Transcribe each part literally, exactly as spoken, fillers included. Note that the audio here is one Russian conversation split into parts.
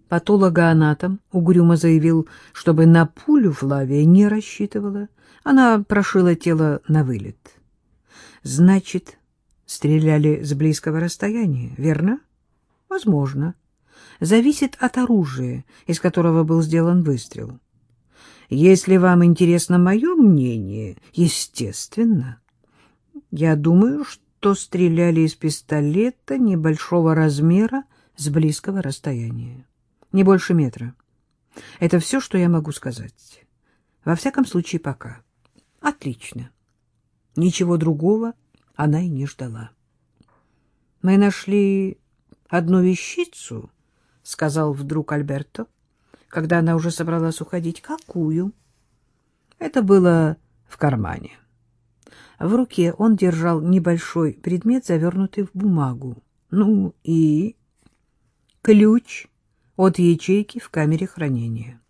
Патологоанатом угрюмо заявил, чтобы на пулю Флавия не рассчитывала. Она прошила тело на вылет. Значит, стреляли с близкого расстояния, верно? Возможно. Зависит от оружия, из которого был сделан выстрел. Если вам интересно мое мнение, естественно. Я думаю, что стреляли из пистолета небольшого размера с близкого расстояния. Не больше метра. Это все, что я могу сказать. Во всяком случае, пока. Отлично. Ничего другого она и не ждала. Мы нашли одну вещицу, — сказал вдруг Альберто, когда она уже собралась уходить. Какую? Это было в кармане. В руке он держал небольшой предмет, завернутый в бумагу. Ну и ключ от ячейки в камере хранения.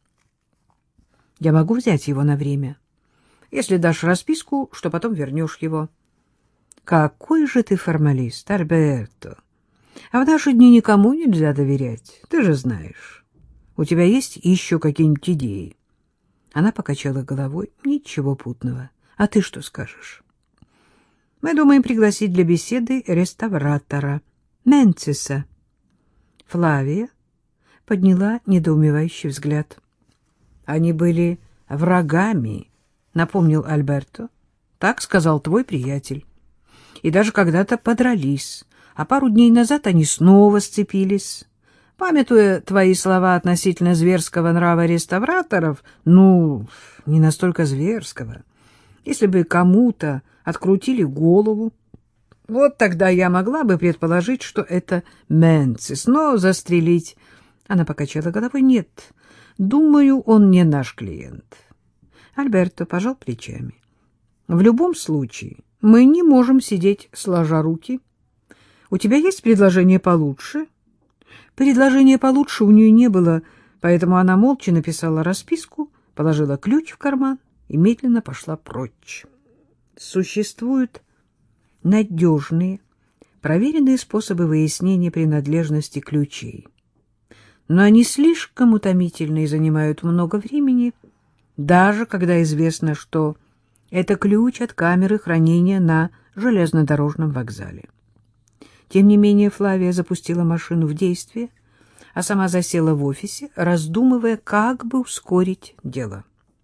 Я могу взять его на время, если дашь расписку, что потом вернешь его. Какой же ты формалист, Альберто! А в наши дни никому нельзя доверять, ты же знаешь. У тебя есть еще какие-нибудь идеи? Она покачала головой. Ничего путного. А ты что скажешь? Мы думаем пригласить для беседы реставратора, Менциса. Флавия подняла недоумевающий взгляд. Они были врагами, напомнил Альберто. Так сказал твой приятель. И даже когда-то подрались, а пару дней назад они снова сцепились. Памятуя твои слова относительно зверского нрава реставраторов, ну, не настолько зверского, если бы кому-то открутили голову, вот тогда я могла бы предположить, что это Менцис, но застрелить... Она покачала головой. Нет, думаю, он не наш клиент. Альберто пожал плечами. В любом случае, мы не можем сидеть сложа руки. У тебя есть предложение получше? Предложения получше у нее не было, поэтому она молча написала расписку, положила ключ в карман и медленно пошла прочь. Существуют надежные, проверенные способы выяснения принадлежности ключей. Но они слишком утомительны и занимают много времени, даже когда известно, что это ключ от камеры хранения на железнодорожном вокзале. Тем не менее Флавия запустила машину в действие, а сама засела в офисе, раздумывая, как бы ускорить дело.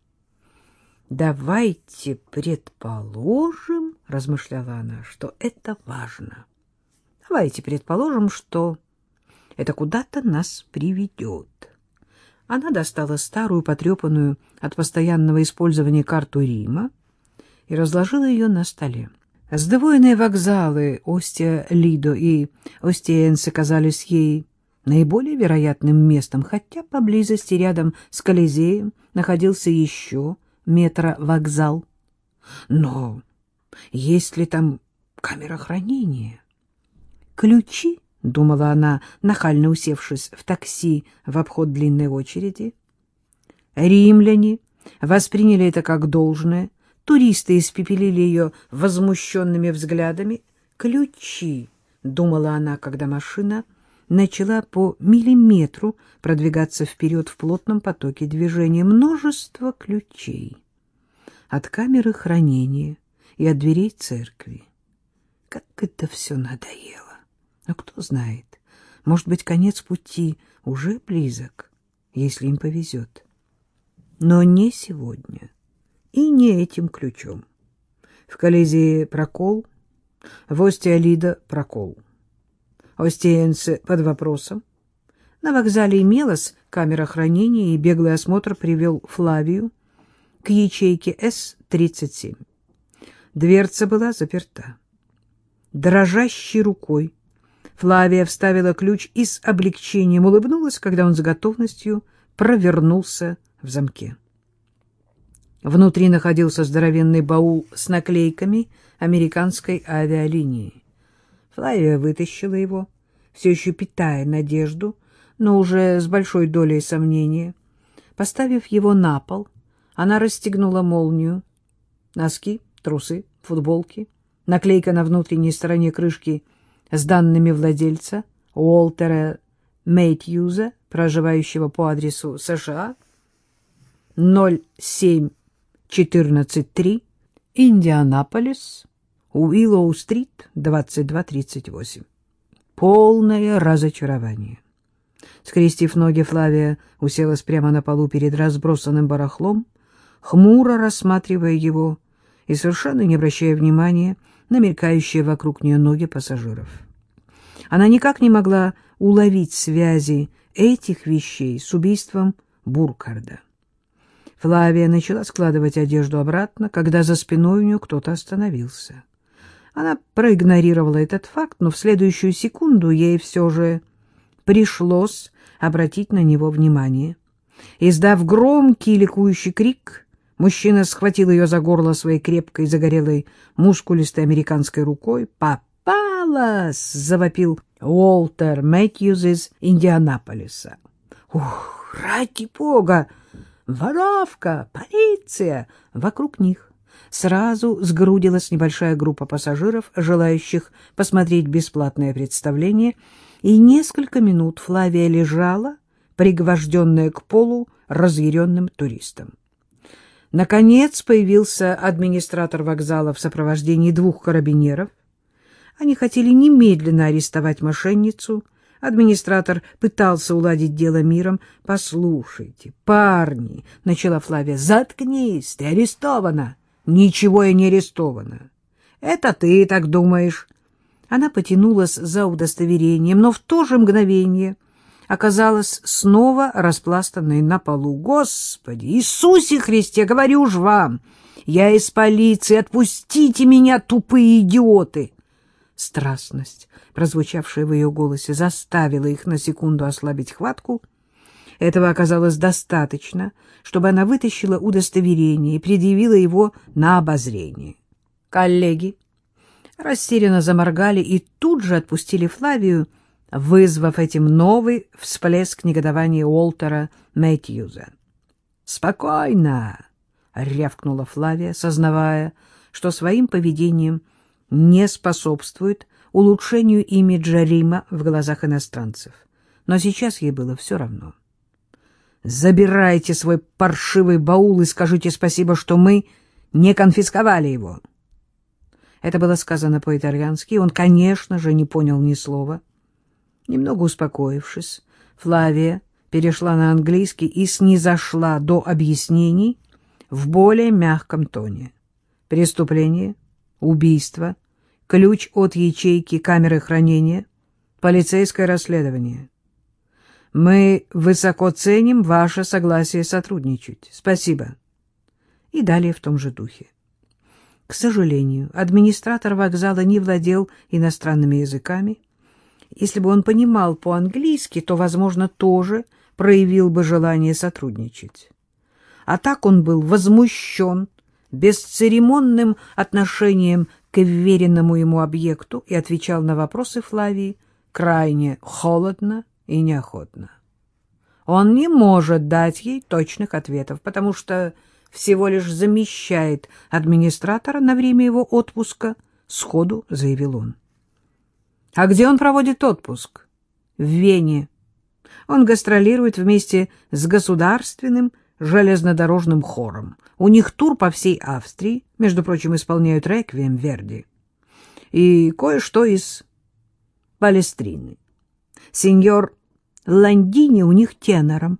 «Давайте предположим, — размышляла она, — что это важно. Давайте предположим, что это куда-то нас приведет». Она достала старую, потрепанную от постоянного использования карту Рима и разложила ее на столе. Сдвоенные вокзалы Остия-Лидо и Остиенсе казались ей наиболее вероятным местом, хотя поблизости рядом с Колизеем находился еще метровокзал. Но есть ли там камера хранения? Ключи, — думала она, нахально усевшись в такси в обход длинной очереди. Римляне восприняли это как должное, туристы испепелили ее возмущенными взглядами. Ключи, — думала она, когда машина начала по миллиметру продвигаться вперед в плотном потоке движения. Множество ключей от камеры хранения и от дверей церкви. Как это все надоело! Но кто знает, может быть, конец пути уже близок, если им повезет. Но не сегодня и не этим ключом. В Колизее прокол, в Остия-Лидо прокол. Остиенсе под вопросом. На вокзале имелась камера хранения, и беглый осмотр привел Флавию к ячейке эс тридцать семь. Дверца была заперта. Дрожащей рукой Флавия вставила ключ и с облегчением улыбнулась, когда он с готовностью провернулся в замке. Внутри находился здоровенный баул с наклейками американской авиалинии. Флавия вытащила его, все еще питая надежду, но уже с большой долей сомнения. Поставив его на пол, она расстегнула молнию. Носки, трусы, футболки, наклейка на внутренней стороне крышки с данными владельца Уолтера Мэтьюза проживающего по адресу США ноль семь четырнадцать три, Индианаполис, Уиллоу-стрит, двадцать два тридцать восемь. Полное разочарование. Скрестив ноги, Флавия уселась прямо на полу перед разбросанным барахлом, хмуро рассматривая его и совершенно не обращая внимания на мелькающие вокруг нее ноги пассажиров. Она никак не могла уловить связи этих вещей с убийством Буркарда. Флавия начала складывать одежду обратно, когда за спиной у нее кто-то остановился. Она проигнорировала этот факт, но в следующую секунду ей все же пришлось обратить на него внимание. Издав громкий ликующий крик, мужчина схватил ее за горло своей крепкой, загорелой, мускулистой американской рукой. «Попалась!» — завопил Уолтер Мэтьюз из Индианаполиса. «Ух, ради бога! Воровка! Полиция!» Вокруг них сразу сгрудилась небольшая группа пассажиров, желающих посмотреть бесплатное представление, и несколько минут Флавия лежала, пригвожденная к полу разъяренным туристам. Наконец появился администратор вокзала в сопровождении двух карабинеров. Они хотели немедленно арестовать мошенницу. Администратор пытался уладить дело миром. «Послушайте, парни», — начала Флавия, — «заткнись, ты арестована». «Ничего я не арестована». «Это ты так думаешь». Она потянулась за удостоверением, но в то же мгновение оказалась снова распластанной на полу. «Господи, Иисусе Христе, говорю ж вам, я из полиции, отпустите меня, тупые идиоты!» Страстность, прозвучавшая в ее голосе, заставила их на секунду ослабить хватку. Этого оказалось достаточно, чтобы она вытащила удостоверение и предъявила его на обозрение. Коллеги растерянно заморгали и тут же отпустили Флавию, вызвав этим новый всплеск негодования Уолтера Мэтьюза. «Спокойно!» — рявкнула Флавия, сознавая, что своим поведением не способствует улучшению имиджа Рима в глазах иностранцев. Но сейчас ей было все равно. «Забирайте свой паршивый баул и скажите спасибо, что мы не конфисковали его». Это было сказано по-итальянски, он, конечно же, не понял ни слова. Немного успокоившись, Флавия перешла на английский и снизошла до объяснений в более мягком тоне. Преступление, убийство, ключ от ячейки камеры хранения, полицейское расследование. Мы высоко ценим ваше согласие сотрудничать. Спасибо. И далее в том же духе. К сожалению, администратор вокзала не владел иностранными языками. Если бы он понимал по-английски, то, возможно, тоже проявил бы желание сотрудничать. А так он был возмущен бесцеремонным отношением к вверенному ему объекту и отвечал на вопросы Флавии крайне холодно и неохотно. Он не может дать ей точных ответов, потому что всего лишь замещает администратора на время его отпуска, сходу заявил он. А где он проводит отпуск? В Вене. Он гастролирует вместе с государственным железнодорожным хором. У них тур по всей Австрии, между прочим, исполняют реквием Верди. И кое-что из Палестрины. Сеньор Ландини у них тенором.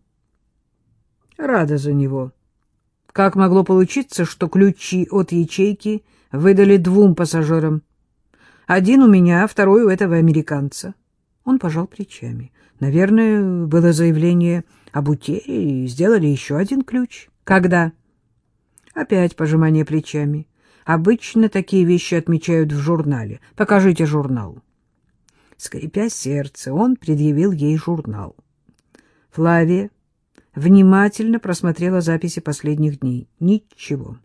Рада за него. Как могло получиться, что ключи от ячейки выдали двум пассажирам? Один у меня, второй у этого американца. Он пожал плечами. Наверное, было заявление об утере, и сделали еще один ключ. Когда? Опять пожимание плечами. Обычно такие вещи отмечают в журнале. Покажите журнал. Скрипя сердце, он предъявил ей журнал. Флавия внимательно просмотрела записи последних дней. Ничего.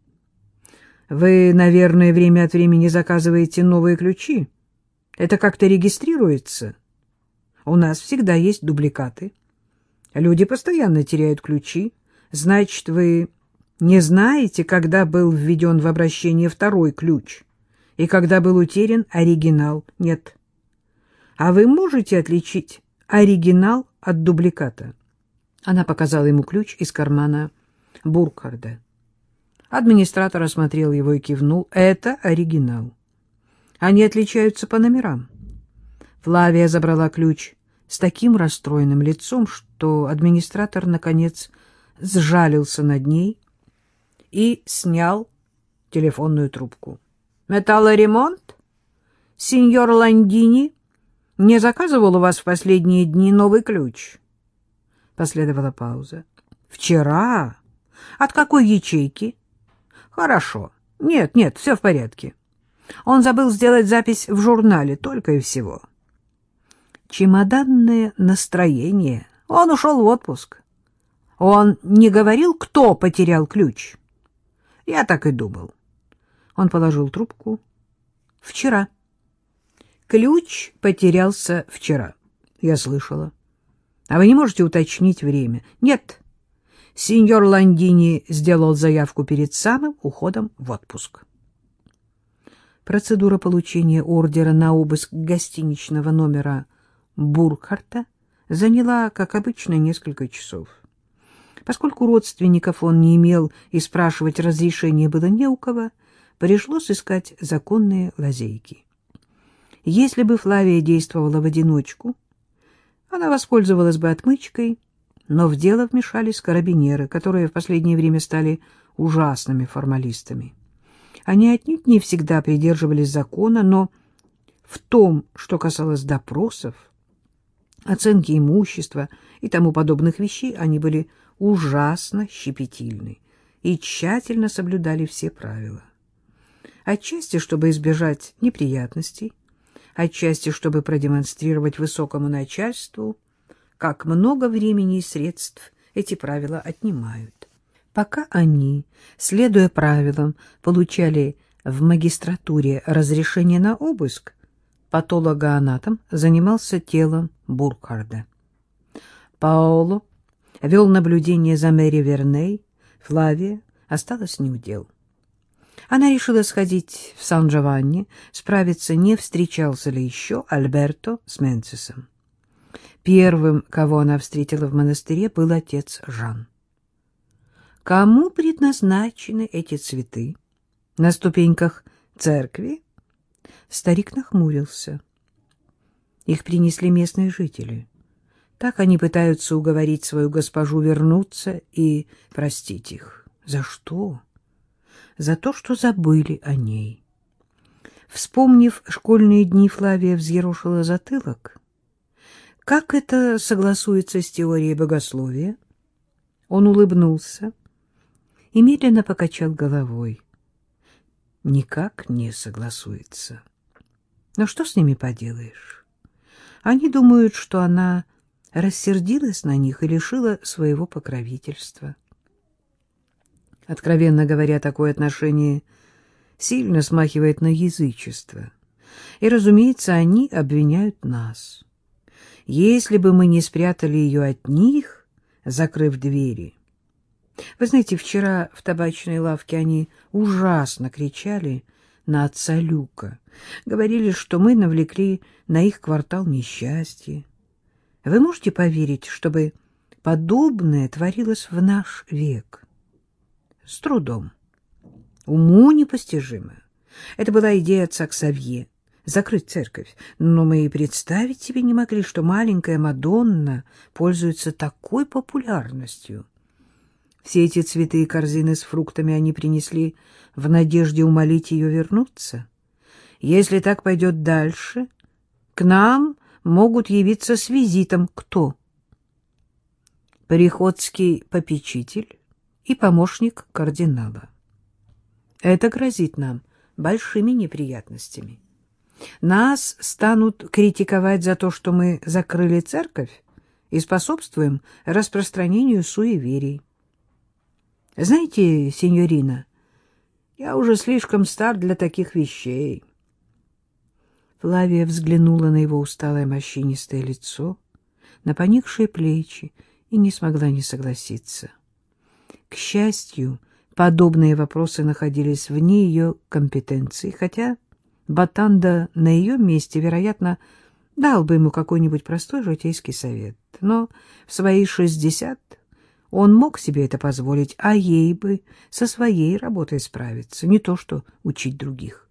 Вы, наверное, время от времени заказываете новые ключи? Это как-то регистрируется? У нас всегда есть дубликаты. Люди постоянно теряют ключи. Значит, вы не знаете, когда был введен в обращение второй ключ и когда был утерян оригинал? Нет. А вы можете отличить оригинал от дубликата? Она показала ему ключ из кармана Буркхарда. Администратор осмотрел его и кивнул. Это оригинал. Они отличаются по номерам. Флавия забрала ключ с таким расстроенным лицом, что администратор, наконец, сжалился над ней и снял телефонную трубку. «Металлоремонт? Сеньор Ландини не заказывал у вас в последние дни новый ключ?» Последовала пауза. «Вчера? От какой ячейки?» «Хорошо. Нет, нет, все в порядке. Он забыл сделать запись в журнале, только и всего». Чемоданное настроение. Он ушел в отпуск. Он не говорил, кто потерял ключ? Я так и думал. Он положил трубку. Вчера. Ключ потерялся вчера. Я слышала. А вы не можете уточнить время? Нет. Сеньор Ландини сделал заявку перед самым уходом в отпуск. Процедура получения ордера на обыск гостиничного номера Буркхарта заняла, как обычно, несколько часов. Поскольку родственников он не имел и спрашивать разрешения было не у кого, пришлось искать законные лазейки. Если бы Флавия действовала в одиночку, она воспользовалась бы отмычкой, но в дело вмешались карабинеры, которые в последнее время стали ужасными формалистами. Они отнюдь не всегда придерживались закона, но в том, что касалось допросов, оценки имущества и тому подобных вещей, они были ужасно щепетильны и тщательно соблюдали все правила. Отчасти, чтобы избежать неприятностей, отчасти, чтобы продемонстрировать высокому начальству, как много времени и средств эти правила отнимают. Пока они, следуя правилам, получали в магистратуре разрешение на обыск, патологоанатом занимался телом Буркхарда. Паоло вел наблюдение за Мэри Верней, Флавия осталась неудел. Она решила сходить в Сан-Джованни, справиться, не встречался ли еще Альберто с Менцисом. Первым, кого она встретила в монастыре, был отец Жан. Кому предназначены эти цветы? На ступеньках церкви? Старик нахмурился. Их принесли местные жители. Так они пытаются уговорить свою госпожу вернуться и простить их. За что? За то, что забыли о ней. Вспомнив школьные дни, Флавия взъерошила затылок. Как это согласуется с теорией богословия? Он улыбнулся и медленно покачал головой. Никак не согласуется. Но что с ними поделаешь? Они думают, что она рассердилась на них и лишила своего покровительства. Откровенно говоря, такое отношение сильно смахивает на язычество. И, разумеется, они обвиняют нас. Если бы мы не спрятали ее от них, закрыв двери. Вы знаете, вчера в табачной лавке они ужасно кричали на отца Люка. Говорили, что мы навлекли на их квартал несчастье. Вы можете поверить, чтобы подобное творилось в наш век? С трудом. Уму непостижимо. Это была идея отца Ксавье — закрыть церковь. Но мы и представить себе не могли, что маленькая Мадонна пользуется такой популярностью. Все эти цветы и корзины с фруктами они принесли в надежде умолить ее вернуться. Если так пойдет дальше, к нам могут явиться с визитом кто? Приходский попечитель и помощник кардинала. Это грозит нам большими неприятностями. Нас станут критиковать за то, что мы закрыли церковь и способствуем распространению суеверий. Знаете, сеньорина, я уже слишком стар для таких вещей. Флавия взглянула на его усталое морщинистое лицо, на поникшие плечи и не смогла не согласиться. К счастью, подобные вопросы находились вне ее компетенции, хотя Батанда на ее месте, вероятно, дал бы ему какой-нибудь простой житейский совет. Но в свои шестьдесят он мог себе это позволить, а ей бы со своей работой справиться, не то что учить других.